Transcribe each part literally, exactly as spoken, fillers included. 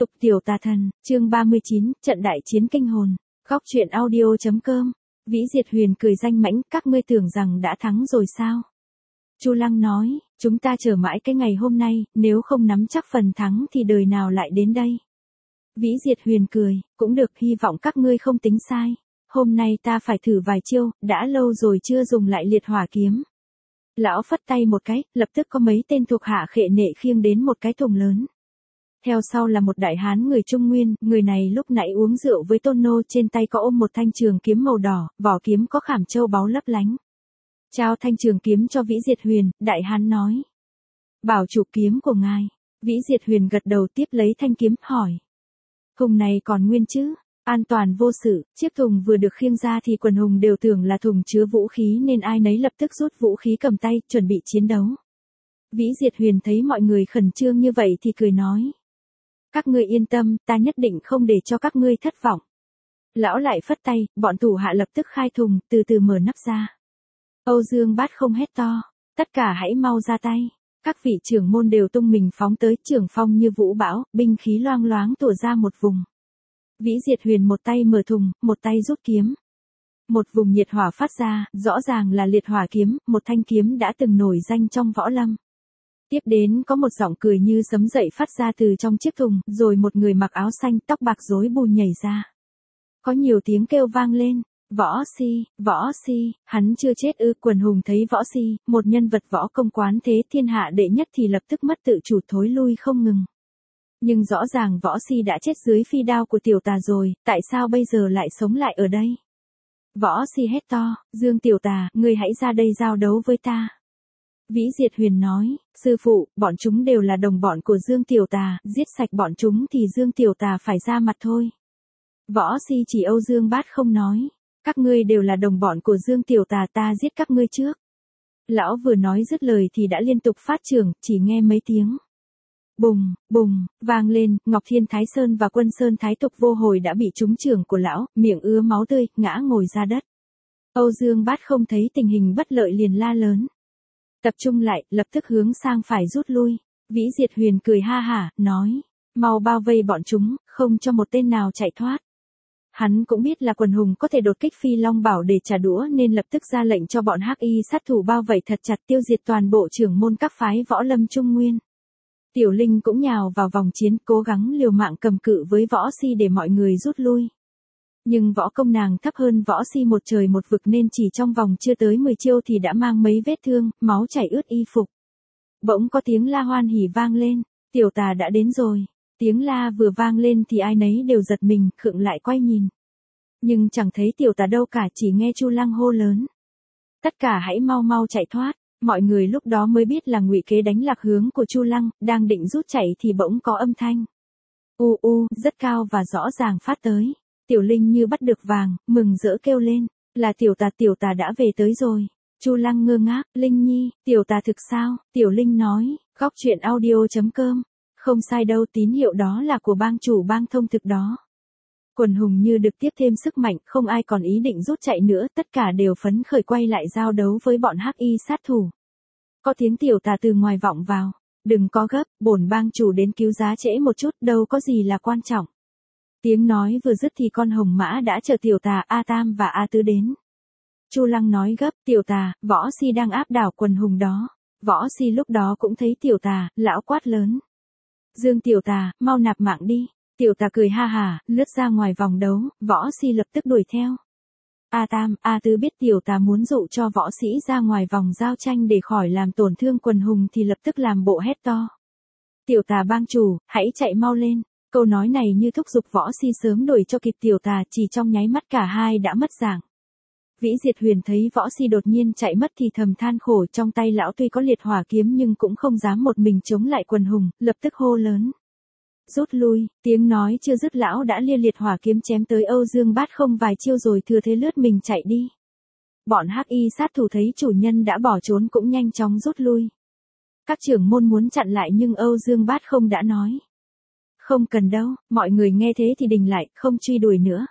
Tục tiểu tà thần, chương ba mươi chín, trận đại chiến kinh hồn. Góc truyện audio.com. Vĩ Diệt Huyền cười danh mãnh, các ngươi tưởng rằng đã thắng rồi sao? Chu Lăng nói, chúng ta chờ mãi cái ngày hôm nay, nếu không nắm chắc phần thắng thì đời nào lại đến đây? Vĩ Diệt Huyền cười, cũng được, hy vọng các ngươi không tính sai. Hôm nay ta phải thử vài chiêu, đã lâu rồi chưa dùng lại liệt hỏa kiếm. Lão phất tay một cái, lập tức có mấy tên thuộc hạ khệ nệ khiêng đến một cái thùng lớn. Theo sau là một đại hán người Trung Nguyên, người này lúc nãy uống rượu với Tôn Nô, trên tay có ôm một thanh trường kiếm màu đỏ, vỏ kiếm có khảm châu báu lấp lánh. Trao thanh trường kiếm cho Vĩ Diệt Huyền, đại hán nói. Bảo chủ kiếm của ngài. Vĩ Diệt Huyền gật đầu tiếp lấy thanh kiếm, hỏi. Thùng này còn nguyên chứ? An toàn vô sự, chiếc thùng vừa được khiêng ra thì quần hùng đều tưởng là thùng chứa vũ khí nên ai nấy lập tức rút vũ khí cầm tay, chuẩn bị chiến đấu. Vĩ Diệt Huyền thấy mọi người khẩn trương như vậy thì cười nói. Các ngươi yên tâm, ta nhất định không để cho các ngươi thất vọng. Lão lại phất tay, bọn thủ hạ lập tức khai thùng, từ từ mở nắp ra. Âu Dương Bát không hét to, tất cả hãy mau ra tay. Các vị trưởng môn đều tung mình phóng tới, trưởng phong như vũ bão, binh khí loang loáng tỏa ra một vùng. Vĩ Diệt Huyền một tay mở thùng, một tay rút kiếm. Một vùng nhiệt hỏa phát ra, rõ ràng là liệt hỏa kiếm, một thanh kiếm đã từng nổi danh trong võ lâm. Tiếp đến có một giọng cười như sấm dậy phát ra từ trong chiếc thùng, rồi một người mặc áo xanh tóc bạc rối bù nhảy ra. Có nhiều tiếng kêu vang lên, Võ Si, Võ Si, hắn chưa chết ư? Quần hùng thấy Võ Si, một nhân vật võ công quán thế thiên hạ đệ nhất thì lập tức mất tự chủ thối lui không ngừng. Nhưng rõ ràng Võ Si đã chết dưới phi đao của tiểu tà rồi, tại sao bây giờ lại sống lại ở đây? Võ Si hét to, Dương tiểu tà, ngươi hãy ra đây giao đấu với ta. Vĩ Diệt Huyền nói, sư phụ, bọn chúng đều là đồng bọn của Dương tiểu tà, giết sạch bọn chúng thì Dương tiểu tà phải ra mặt thôi. Võ Si chỉ Âu Dương Bát không nói, các ngươi đều là đồng bọn của Dương tiểu tà, ta giết các ngươi trước. Lão vừa nói dứt lời thì đã liên tục phát trưởng, chỉ nghe mấy tiếng. Bùng, bùng, vang lên, Ngọc Thiên Thái Sơn và Quân Sơn Thái Tục vô hồi đã bị trúng trưởng của lão, miệng ứa máu tươi, ngã ngồi ra đất. Âu Dương Bát không thấy tình hình bất lợi liền la lớn. Tập trung lại, lập tức hướng sang phải rút lui. Vĩ Diệt Huyền cười ha hả, nói, mau bao vây bọn chúng, không cho một tên nào chạy thoát. Hắn cũng biết là quần hùng có thể đột kích Phi Long Bảo để trả đũa nên lập tức ra lệnh cho bọn hắc y sát thủ bao vây thật chặt, tiêu diệt toàn bộ trưởng môn các phái võ lâm Trung Nguyên. Tiểu Linh cũng nhào vào vòng chiến, cố gắng liều mạng cầm cự với Võ Si để mọi người rút lui. Nhưng võ công nàng thấp hơn Võ Si một trời một vực nên chỉ trong vòng chưa tới mười chiêu thì đã mang mấy vết thương, máu chảy ướt y phục. Bỗng có tiếng la hoan hỉ vang lên, tiểu tà đã đến rồi. Tiếng la vừa vang lên thì ai nấy đều giật mình, khựng lại quay nhìn. Nhưng chẳng thấy tiểu tà đâu cả, chỉ nghe Chu Lăng hô lớn. Tất cả hãy mau mau chạy thoát. Mọi người lúc đó mới biết là ngụy kế đánh lạc hướng của Chu Lăng, đang định rút chạy thì bỗng có âm thanh. U u, rất cao và rõ ràng phát tới. Tiểu Linh như bắt được vàng, mừng rỡ kêu lên, là tiểu tà, tiểu tà đã về tới rồi. Chu Lăng ngơ ngác, Linh nhi, tiểu tà thực sao? Tiểu Linh nói, góc truyện audio.com. Không sai đâu, tín hiệu đó là của bang chủ bang thông thực đó. Quần hùng như được tiếp thêm sức mạnh, không ai còn ý định rút chạy nữa, tất cả đều phấn khởi quay lại giao đấu với bọn hắc y sát thủ. Có tiếng tiểu tà từ ngoài vọng vào, đừng có gấp, bổn bang chủ đến cứu giá trễ một chút, đâu có gì là quan trọng. Tiếng nói vừa dứt thì con hồng mã đã chờ tiểu tà, A Tam và A Tứ đến. Chu Lăng nói gấp, tiểu tà, Võ Si đang áp đảo quần hùng đó. Võ Si lúc đó cũng thấy tiểu tà, lão quát lớn. Dương tiểu tà, mau nạp mạng đi. Tiểu tà cười ha hả, lướt ra ngoài vòng đấu, Võ Si lập tức đuổi theo. A Tam, A Tứ biết tiểu tà muốn dụ cho võ sĩ ra ngoài vòng giao tranh để khỏi làm tổn thương quần hùng thì lập tức làm bộ hét to. Tiểu tà bang chủ, hãy chạy mau lên. Câu nói này như thúc giục Võ Si sớm đuổi cho kịp tiểu tà, chỉ trong nháy mắt cả hai đã mất dạng. Vĩ Diệt Huyền thấy Võ Si đột nhiên chạy mất thì thầm than khổ, trong tay lão tuy có liệt hỏa kiếm nhưng cũng không dám một mình chống lại quần hùng, lập tức hô lớn. Rút lui, tiếng nói chưa dứt lão đã lia liệt hỏa kiếm chém tới Âu Dương Bát không vài chiêu rồi thừa thế lướt mình chạy đi. Bọn hắc y sát thủ thấy chủ nhân đã bỏ trốn cũng nhanh chóng rút lui. Các trưởng môn muốn chặn lại nhưng Âu Dương Bát không đã nói. Không cần đâu, mọi người nghe thế thì đình lại, không truy đuổi nữa.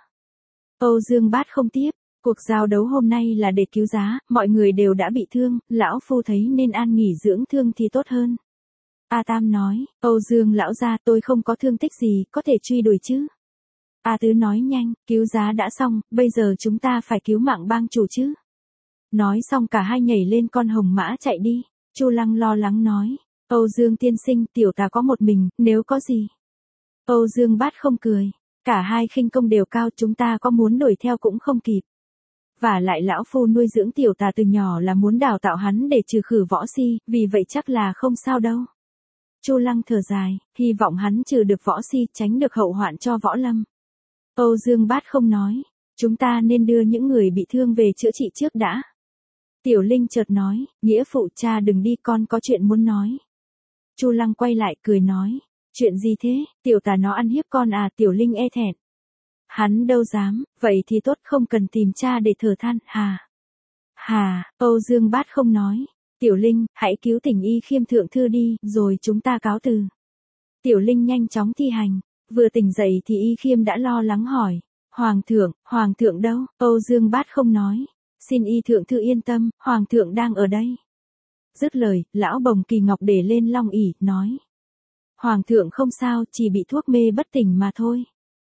Âu Dương Bát không tiếp, cuộc giao đấu hôm nay là để cứu giá, mọi người đều đã bị thương, lão phu thấy nên an nghỉ dưỡng thương thì tốt hơn. A Tam nói, Âu Dương lão gia tôi không có thương tích gì, có thể truy đuổi chứ. A Tứ nói nhanh, cứu giá đã xong, bây giờ chúng ta phải cứu mạng bang chủ chứ. Nói xong cả hai nhảy lên con hồng mã chạy đi. Chu Lăng lo lắng nói, Âu Dương tiên sinh, tiểu tà có một mình, nếu có gì. Âu Dương Bát không cười, cả hai khinh công đều cao, chúng ta có muốn đuổi theo cũng không kịp. Và lại lão phu nuôi dưỡng tiểu tà từ nhỏ là muốn đào tạo hắn để trừ khử võ si, vì vậy chắc là không sao đâu. Chu Lăng thở dài, hy vọng hắn trừ được võ si, tránh được hậu hoạn cho võ lâm. Âu Dương Bát không nói, chúng ta nên đưa những người bị thương về chữa trị trước đã. Tiểu Linh chợt nói, nghĩa phụ cha đừng đi, con có chuyện muốn nói. Chu Lăng quay lại cười nói, chuyện gì thế, tiểu tà nó ăn hiếp con à. Tiểu Linh e thẹn. Hắn đâu dám, vậy thì tốt, không cần tìm cha để thở than, hà. Hà, Âu Dương Bát không nói, Tiểu Linh, hãy cứu tỉnh Y Khiêm thượng thư đi, rồi chúng ta cáo từ. Tiểu Linh nhanh chóng thi hành, vừa tỉnh dậy thì Y Khiêm đã lo lắng hỏi, Hoàng thượng, Hoàng thượng đâu? Âu Dương Bát không nói, xin Y thượng thư yên tâm, Hoàng thượng đang ở đây. Dứt lời, lão bồng Kỳ Ngọc để lên long ỷ, nói. Hoàng thượng không sao, chỉ bị thuốc mê bất tỉnh mà thôi.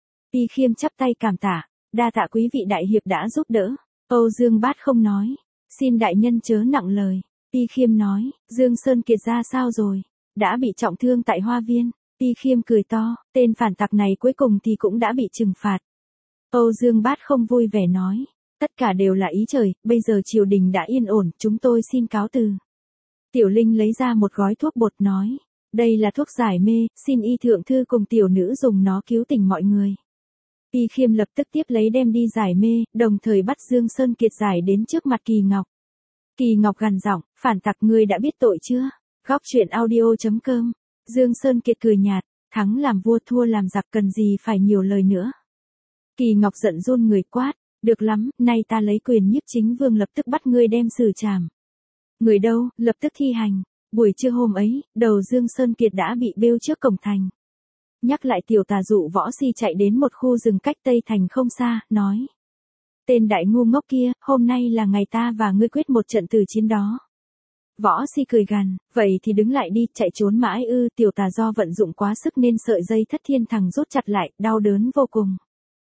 Y Khiêm chắp tay cảm tạ, đa tạ quý vị đại hiệp đã giúp đỡ. Âu Dương Bát không nói, xin đại nhân chớ nặng lời. Y Khiêm nói, Dương Sơn Kiệt ra sao rồi? Đã bị trọng thương tại Hoa Viên. Y Khiêm cười to, tên phản tặc này cuối cùng thì cũng đã bị trừng phạt. Âu Dương Bát không vui vẻ nói, tất cả đều là ý trời, bây giờ triều đình đã yên ổn, chúng tôi xin cáo từ. Tiểu Linh lấy ra một gói thuốc bột nói, đây là thuốc giải mê, xin Y thượng thư cùng tiểu nữ dùng nó cứu tỉnh mọi người. Y Khiêm lập tức tiếp lấy đem đi giải mê, đồng thời bắt Dương Sơn Kiệt giải đến trước mặt Kỳ Ngọc. Kỳ Ngọc gằn giọng, phản tặc ngươi đã biết tội chưa? Góc truyện audio chấm com. Dương Sơn Kiệt cười nhạt, thắng làm vua thua làm giặc, cần gì phải nhiều lời nữa. Kỳ Ngọc giận run người quát, được lắm, nay ta lấy quyền nhiếp chính vương lập tức bắt ngươi đem xử trảm. Người đâu, lập tức thi hành. Buổi trưa hôm ấy, đầu Dương Sơn Kiệt đã bị bêu trước cổng thành. Nhắc lại tiểu tà dụ võ si chạy đến một khu rừng cách Tây Thành không xa, nói. Tên đại ngu ngốc kia, hôm nay là ngày ta và ngươi quyết một trận tử chiến đó. Võ si cười gằn, vậy thì đứng lại đi, chạy trốn mãi ư. Tiểu tà do vận dụng quá sức nên sợi dây thất thiên thằng rút chặt lại, đau đớn vô cùng.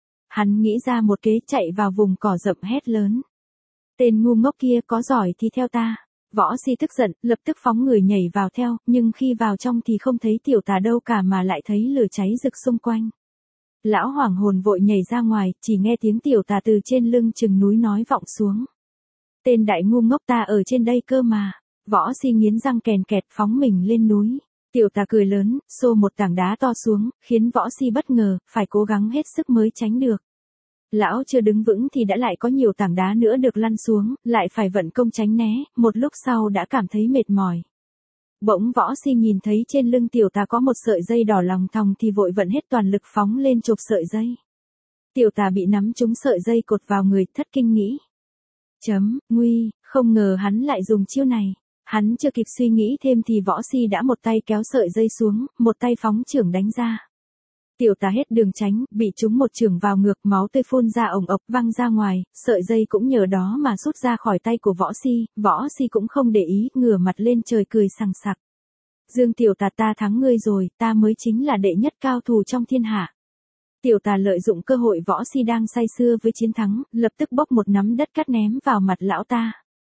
Hắn nghĩ ra một kế, chạy vào vùng cỏ rậm hét lớn. Tên ngu ngốc kia, có giỏi thì theo ta. Võ si tức giận, lập tức phóng người nhảy vào theo, nhưng khi vào trong thì không thấy tiểu tà đâu cả mà lại thấy lửa cháy rực xung quanh. Lão hoảng hồn vội nhảy ra ngoài, chỉ nghe tiếng tiểu tà từ trên lưng chừng núi nói vọng xuống. Tên đại ngu ngốc, ta ở trên đây cơ mà. Võ si nghiến răng kèn kẹt phóng mình lên núi. Tiểu tà cười lớn, xô một tảng đá to xuống, khiến võ si bất ngờ, phải cố gắng hết sức mới tránh được. Lão chưa đứng vững thì đã lại có nhiều tảng đá nữa được lăn xuống, lại phải vận công tránh né, một lúc sau đã cảm thấy mệt mỏi. Bỗng võ si nhìn thấy trên lưng tiểu tà có một sợi dây đỏ lòng thòng thì vội vận hết toàn lực phóng lên chộp sợi dây. Tiểu tà bị nắm trúng sợi dây cột vào người, thất kinh nghĩ. Chấm, nguy, không ngờ hắn lại dùng chiêu này. Hắn chưa kịp suy nghĩ thêm thì võ si đã một tay kéo sợi dây xuống, một tay phóng chưởng đánh ra. Tiểu tà hết đường tránh, bị trúng một chưởng vào ngực, máu tươi phun ra ồng ộc văng ra ngoài, sợi dây cũng nhờ đó mà rút ra khỏi tay của võ si, võ si cũng không để ý, ngửa mặt lên trời cười sằng sặc. Dương tiểu tà, ta thắng ngươi rồi, ta mới chính là đệ nhất cao thủ trong thiên hạ. Tiểu tà lợi dụng cơ hội võ si đang say sưa với chiến thắng, lập tức bốc một nắm đất cát ném vào mặt lão ta.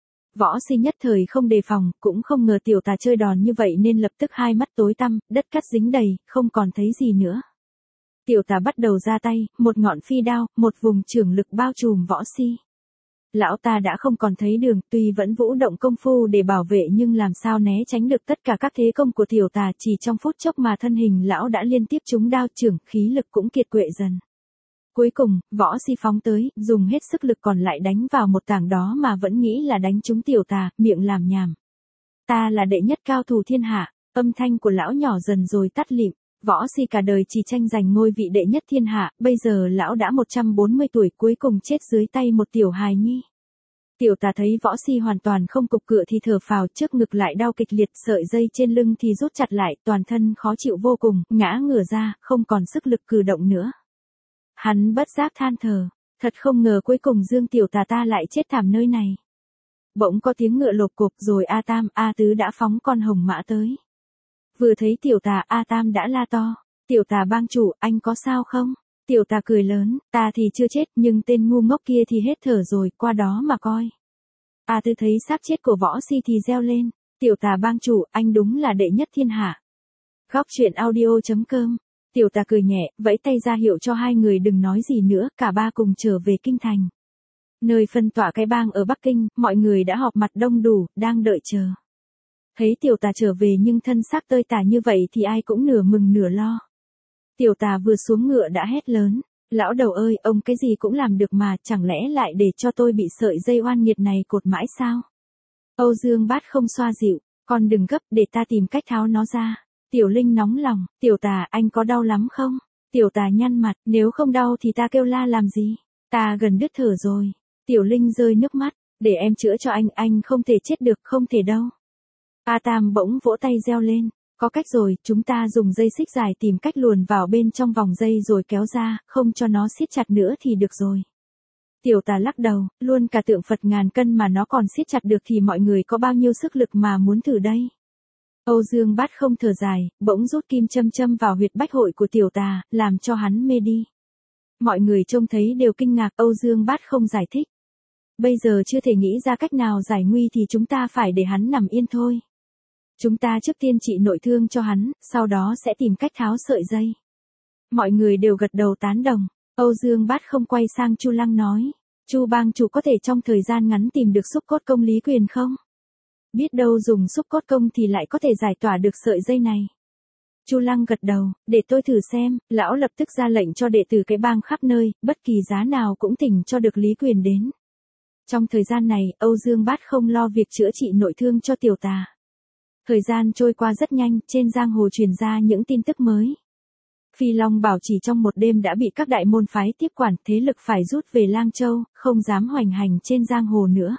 Võ si nhất thời không đề phòng, cũng không ngờ tiểu tà chơi đòn như vậy nên lập tức hai mắt tối tăm, đất cát dính đầy, không còn thấy gì nữa. Tiểu tà bắt đầu ra tay, một ngọn phi đao, một vùng chưởng lực bao trùm võ si. Lão ta đã không còn thấy đường, tuy vẫn vũ động công phu để bảo vệ nhưng làm sao né tránh được tất cả các thế công của tiểu tà, chỉ trong phút chốc mà thân hình lão đã liên tiếp trúng đao chưởng, khí lực cũng kiệt quệ dần. Cuối cùng, võ si phóng tới, dùng hết sức lực còn lại đánh vào một tảng đó mà vẫn nghĩ là đánh trúng tiểu tà, miệng làm nhảm. Ta là đệ nhất cao thủ thiên hạ, âm thanh của lão nhỏ dần rồi tắt lịm. Võ si cả đời chỉ tranh giành ngôi vị đệ nhất thiên hạ, bây giờ lão đã một trăm bốn mươi tuổi, cuối cùng chết dưới tay một tiểu hài nhi. Tiểu tà thấy võ si hoàn toàn không cục cựa thì thở phào, trước ngực lại đau kịch liệt, sợi dây trên lưng thì rút chặt lại, toàn thân khó chịu vô cùng, ngã ngửa ra, không còn sức lực cử động nữa. Hắn bất giác than thở, thật không ngờ cuối cùng Dương tiểu tà ta lại chết thảm nơi này. Bỗng có tiếng ngựa lộp cộp, rồi A Tam, A Tứ đã phóng con hồng mã tới. Vừa thấy tiểu tà, A Tam đã la to. Tiểu tà bang chủ, anh có sao không? Tiểu tà cười lớn, ta thì chưa chết, nhưng tên ngu ngốc kia thì hết thở rồi, qua đó mà coi. A Tư thấy xác chết của võ si thì reo lên. Tiểu tà bang chủ, anh đúng là đệ nhất thiên hạ. Góc truyện audio chấm com. Tiểu tà cười nhẹ, vẫy tay ra hiệu cho hai người đừng nói gì nữa, cả ba cùng trở về kinh thành. Nơi phân tỏa cái bang ở Bắc Kinh, mọi người đã họp mặt đông đủ, đang đợi chờ. Thấy tiểu tà trở về nhưng thân xác tơi tả như vậy thì ai cũng nửa mừng nửa lo. Tiểu tà vừa xuống ngựa đã hét lớn. Lão đầu ơi, ông cái gì cũng làm được mà, chẳng lẽ lại để cho tôi bị sợi dây oan nghiệt này cột mãi sao? Âu Dương Bát không xoa dịu, con đừng gấp, để ta tìm cách tháo nó ra. Tiểu Linh nóng lòng, tiểu tà, anh có đau lắm không? Tiểu tà nhăn mặt, nếu không đau thì ta kêu la làm gì? Ta gần đứt thở rồi. Tiểu Linh rơi nước mắt, để em chữa cho anh, anh không thể chết được, không thể đâu. A Tam bỗng vỗ tay reo lên, có cách rồi, chúng ta dùng dây xích dài tìm cách luồn vào bên trong vòng dây rồi kéo ra, không cho nó siết chặt nữa thì được rồi. Tiểu tà lắc đầu, luôn cả tượng Phật ngàn cân mà nó còn siết chặt được thì mọi người có bao nhiêu sức lực mà muốn thử đây. Âu Dương Bát không thở dài, bỗng rút kim châm châm vào huyệt bách hội của tiểu tà, làm cho hắn mê đi. Mọi người trông thấy đều kinh ngạc, Âu Dương Bát không giải thích. Bây giờ chưa thể nghĩ ra cách nào giải nguy thì chúng ta phải để hắn nằm yên thôi. Chúng ta trước tiên trị nội thương cho hắn, sau đó sẽ tìm cách tháo sợi dây. Mọi người đều gật đầu tán đồng. Âu Dương Bát không quay sang Chu Lăng nói, Chu bang chủ có thể trong thời gian ngắn tìm được xúc cốt công Lý Quyền không? Biết đâu dùng xúc cốt công thì lại có thể giải tỏa được sợi dây này. Chu Lăng gật đầu, để tôi thử xem. Lão lập tức ra lệnh cho đệ tử cái bang khắp nơi, bất kỳ giá nào cũng thỉnh cho được Lý Quyền đến. Trong thời gian này, Âu Dương Bát không lo việc chữa trị nội thương cho tiểu tà. Thời gian trôi qua rất nhanh, trên giang hồ truyền ra những tin tức mới. Phi Long Bảo chỉ trong một đêm đã bị các đại môn phái tiếp quản, thế lực phải rút về Lang Châu, không dám hoành hành trên giang hồ nữa.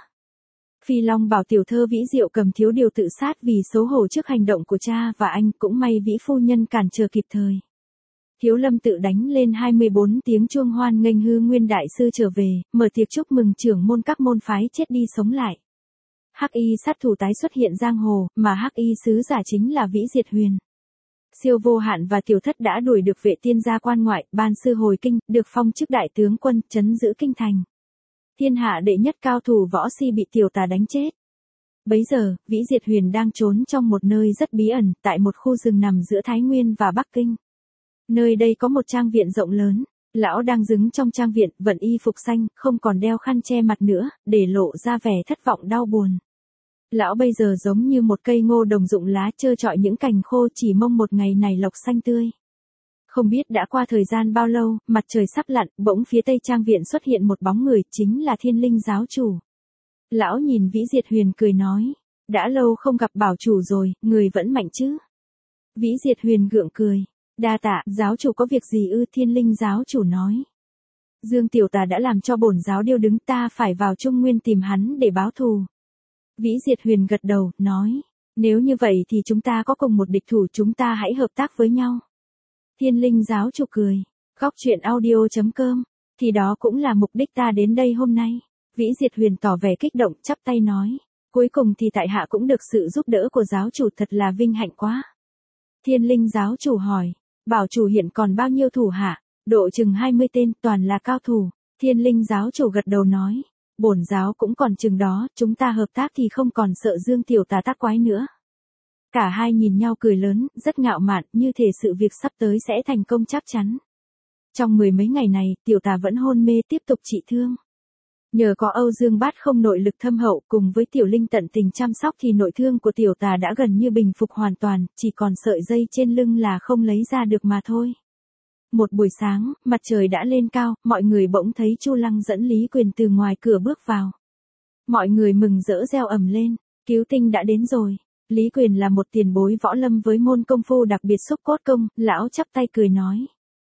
Phi Long Bảo tiểu thơ Vĩ Diệu cầm thiếu điều tự sát vì xấu hổ trước hành động của cha và anh, cũng may Vĩ phu nhân cản trở kịp thời. Thiếu Lâm tự đánh lên hai mươi bốn tiếng chuông hoan nghênh Hư Nguyên đại sư trở về, mở tiệc chúc mừng trưởng môn các môn phái chết đi sống lại. Hắc y sát thủ tái xuất hiện giang hồ, mà Hắc y sứ giả chính là Vĩ Diệt Huyền. Siêu Vô Hạn và Tiểu Thất đã đuổi được vệ tiên gia quan ngoại, ban sư hồi kinh, được phong chức đại tướng quân, trấn giữ kinh thành. Thiên hạ đệ nhất cao thủ võ si bị tiểu tà đánh chết. Bấy giờ, Vĩ Diệt Huyền đang trốn trong một nơi rất bí ẩn, tại một khu rừng nằm giữa Thái Nguyên và Bắc Kinh. Nơi đây có một trang viện rộng lớn. Lão đang đứng trong trang viện, vận y phục xanh, không còn đeo khăn che mặt nữa, để lộ ra vẻ thất vọng đau buồn. Lão bây giờ giống như một cây ngô đồng rụng lá trơ trọi những cành khô, chỉ mong một ngày này lộc xanh tươi. Không biết đã qua thời gian bao lâu, mặt trời sắp lặn, bỗng phía tây trang viện xuất hiện một bóng người, chính là Thiên Linh giáo chủ. Lão nhìn Vĩ Diệt Huyền cười nói, đã lâu không gặp bảo chủ rồi, người vẫn mạnh chứ? Vĩ Diệt Huyền gượng cười, đa tạ, giáo chủ có việc gì ư? Thiên Linh giáo chủ nói. Dương tiểu tà đã làm cho bổn giáo điêu đứng, ta phải vào Trung Nguyên tìm hắn để báo thù. Vĩ Diệt Huyền gật đầu, nói, nếu như vậy thì chúng ta có cùng một địch thủ, chúng ta hãy hợp tác với nhau. Thiên Linh giáo chủ cười, góc truyện audio chấm com, thì đó cũng là mục đích ta đến đây hôm nay. Vĩ Diệt Huyền tỏ vẻ kích động, chắp tay nói, cuối cùng thì tại hạ cũng được sự giúp đỡ của giáo chủ, thật là vinh hạnh quá. Thiên Linh giáo chủ hỏi, bảo chủ hiện còn bao nhiêu thủ hạ? Độ chừng hai mươi tên, toàn là cao thủ. Thiên Linh giáo chủ gật đầu nói, bổn giáo cũng còn chừng đó, chúng ta hợp tác thì không còn sợ Dương tiểu tà tác quái nữa. Cả hai nhìn nhau cười lớn, rất ngạo mạn, như thể sự việc sắp tới sẽ thành công chắc chắn. Trong mười mấy ngày này, tiểu tà vẫn hôn mê tiếp tục trị thương. Nhờ có Âu Dương Bát không nội lực thâm hậu cùng với Tiểu Linh tận tình chăm sóc thì nội thương của tiểu tà đã gần như bình phục hoàn toàn, chỉ còn sợi dây trên lưng là không lấy ra được mà thôi. Một buổi sáng, mặt trời đã lên cao, mọi người bỗng thấy Chu Lăng dẫn Lý Quyền từ ngoài cửa bước vào. Mọi người mừng rỡ reo ầm lên, cứu tinh đã đến rồi. Lý Quyền là một tiền bối võ lâm với môn công phu đặc biệt xúc cốt công, lão chắp tay cười nói.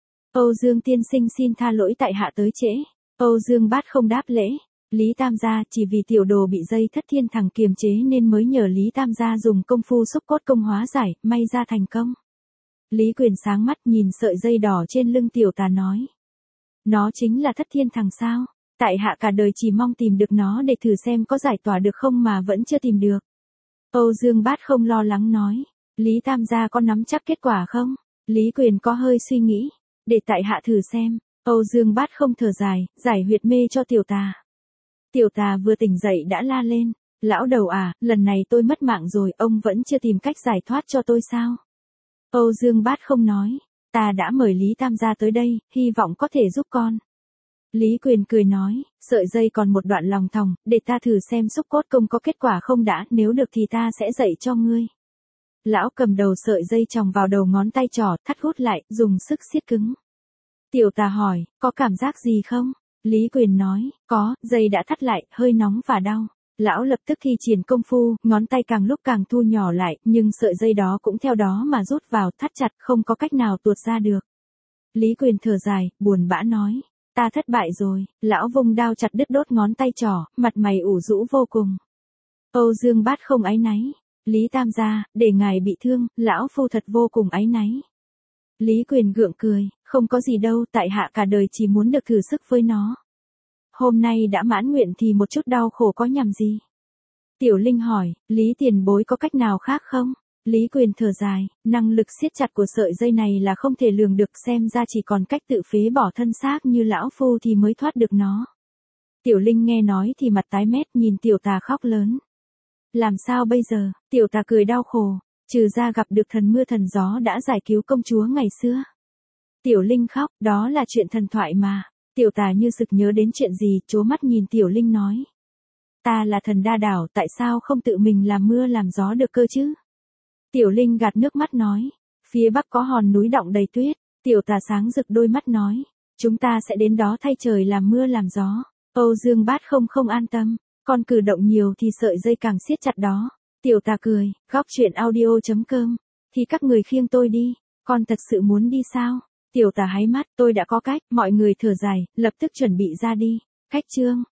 Âu Dương tiên sinh xin tha lỗi tại hạ tới trễ. Âu Dương Bát không đáp lễ. Lý Tam gia chỉ vì tiểu đồ bị dây thất thiên thẳng kiềm chế nên mới nhờ Lý Tam gia dùng công phu xúc cốt công hóa giải, may ra thành công. Lý Quyền sáng mắt nhìn sợi dây đỏ trên lưng tiểu tà nói. Nó chính là thất thiên thẳng sao? Tại hạ cả đời chỉ mong tìm được nó để thử xem có giải tỏa được không mà vẫn chưa tìm được. Âu Dương Bát không lo lắng nói. Lý Tam gia có nắm chắc kết quả không? Lý Quyền có hơi suy nghĩ. Để tại hạ thử xem. Âu Dương Bát không thở dài, giải huyệt mê cho tiểu tà. Tiểu tà vừa tỉnh dậy đã la lên. Lão đầu à, lần này tôi mất mạng rồi, ông vẫn chưa tìm cách giải thoát cho tôi sao? Âu Dương Bát không nói. Ta đã mời Lý Tam gia tới đây, hy vọng có thể giúp con. Lý Quyền cười nói, sợi dây còn một đoạn lòng thòng, để ta thử xem xúc cốt công có kết quả không đã, nếu được thì ta sẽ dạy cho ngươi. Lão cầm đầu sợi dây chòng vào đầu ngón tay trỏ, thắt hút lại, dùng sức siết cứng. Tiểu tà hỏi, có cảm giác gì không? Lý Quyền nói, có, dây đã thắt lại, hơi nóng và đau. Lão lập tức thi triển công phu, ngón tay càng lúc càng thu nhỏ lại, nhưng sợi dây đó cũng theo đó mà rút vào, thắt chặt, không có cách nào tuột ra được. Lý Quyền thở dài, buồn bã nói, ta thất bại rồi. Lão vung đao chặt đứt đốt ngón tay trỏ, mặt mày ủ rũ vô cùng. Âu Dương Bát không áy náy. Lý Tam gia, để ngài bị thương, lão phu thật vô cùng áy náy. Lý Quyền gượng cười, không có gì đâu, tại hạ cả đời chỉ muốn được thử sức với nó. Hôm nay đã mãn nguyện thì một chút đau khổ có nhằm gì? Tiểu Linh hỏi, Lý tiền bối có cách nào khác không? Lý Quyền thở dài, năng lực siết chặt của sợi dây này là không thể lường được, xem ra chỉ còn cách tự phế bỏ thân xác như lão phu thì mới thoát được nó. Tiểu Linh nghe nói thì mặt tái mét, nhìn tiểu tà khóc lớn. Làm sao bây giờ? Tiểu tà cười đau khổ, trừ ra gặp được thần mưa thần gió đã giải cứu công chúa ngày xưa. Tiểu Linh khóc, đó là chuyện thần thoại mà. Tiểu tà như sực nhớ đến chuyện gì, trố mắt nhìn Tiểu Linh nói. Ta là thần đa đảo, tại sao không tự mình làm mưa làm gió được cơ chứ? Tiểu Linh gạt nước mắt nói. Phía bắc có hòn núi đọng đầy tuyết. Tiểu tà sáng rực đôi mắt nói. Chúng ta sẽ đến đó thay trời làm mưa làm gió. Âu Dương Bát không không an tâm. Con cử động nhiều thì sợi dây càng siết chặt đó. Tiểu tà cười, góc truyện audio chấm com. Thì các người khiêng tôi đi. Con thật sự muốn đi sao? Tiểu tà háy mắt, tôi đã có cách. Mọi người thở dài, lập tức chuẩn bị ra đi. Khách chương.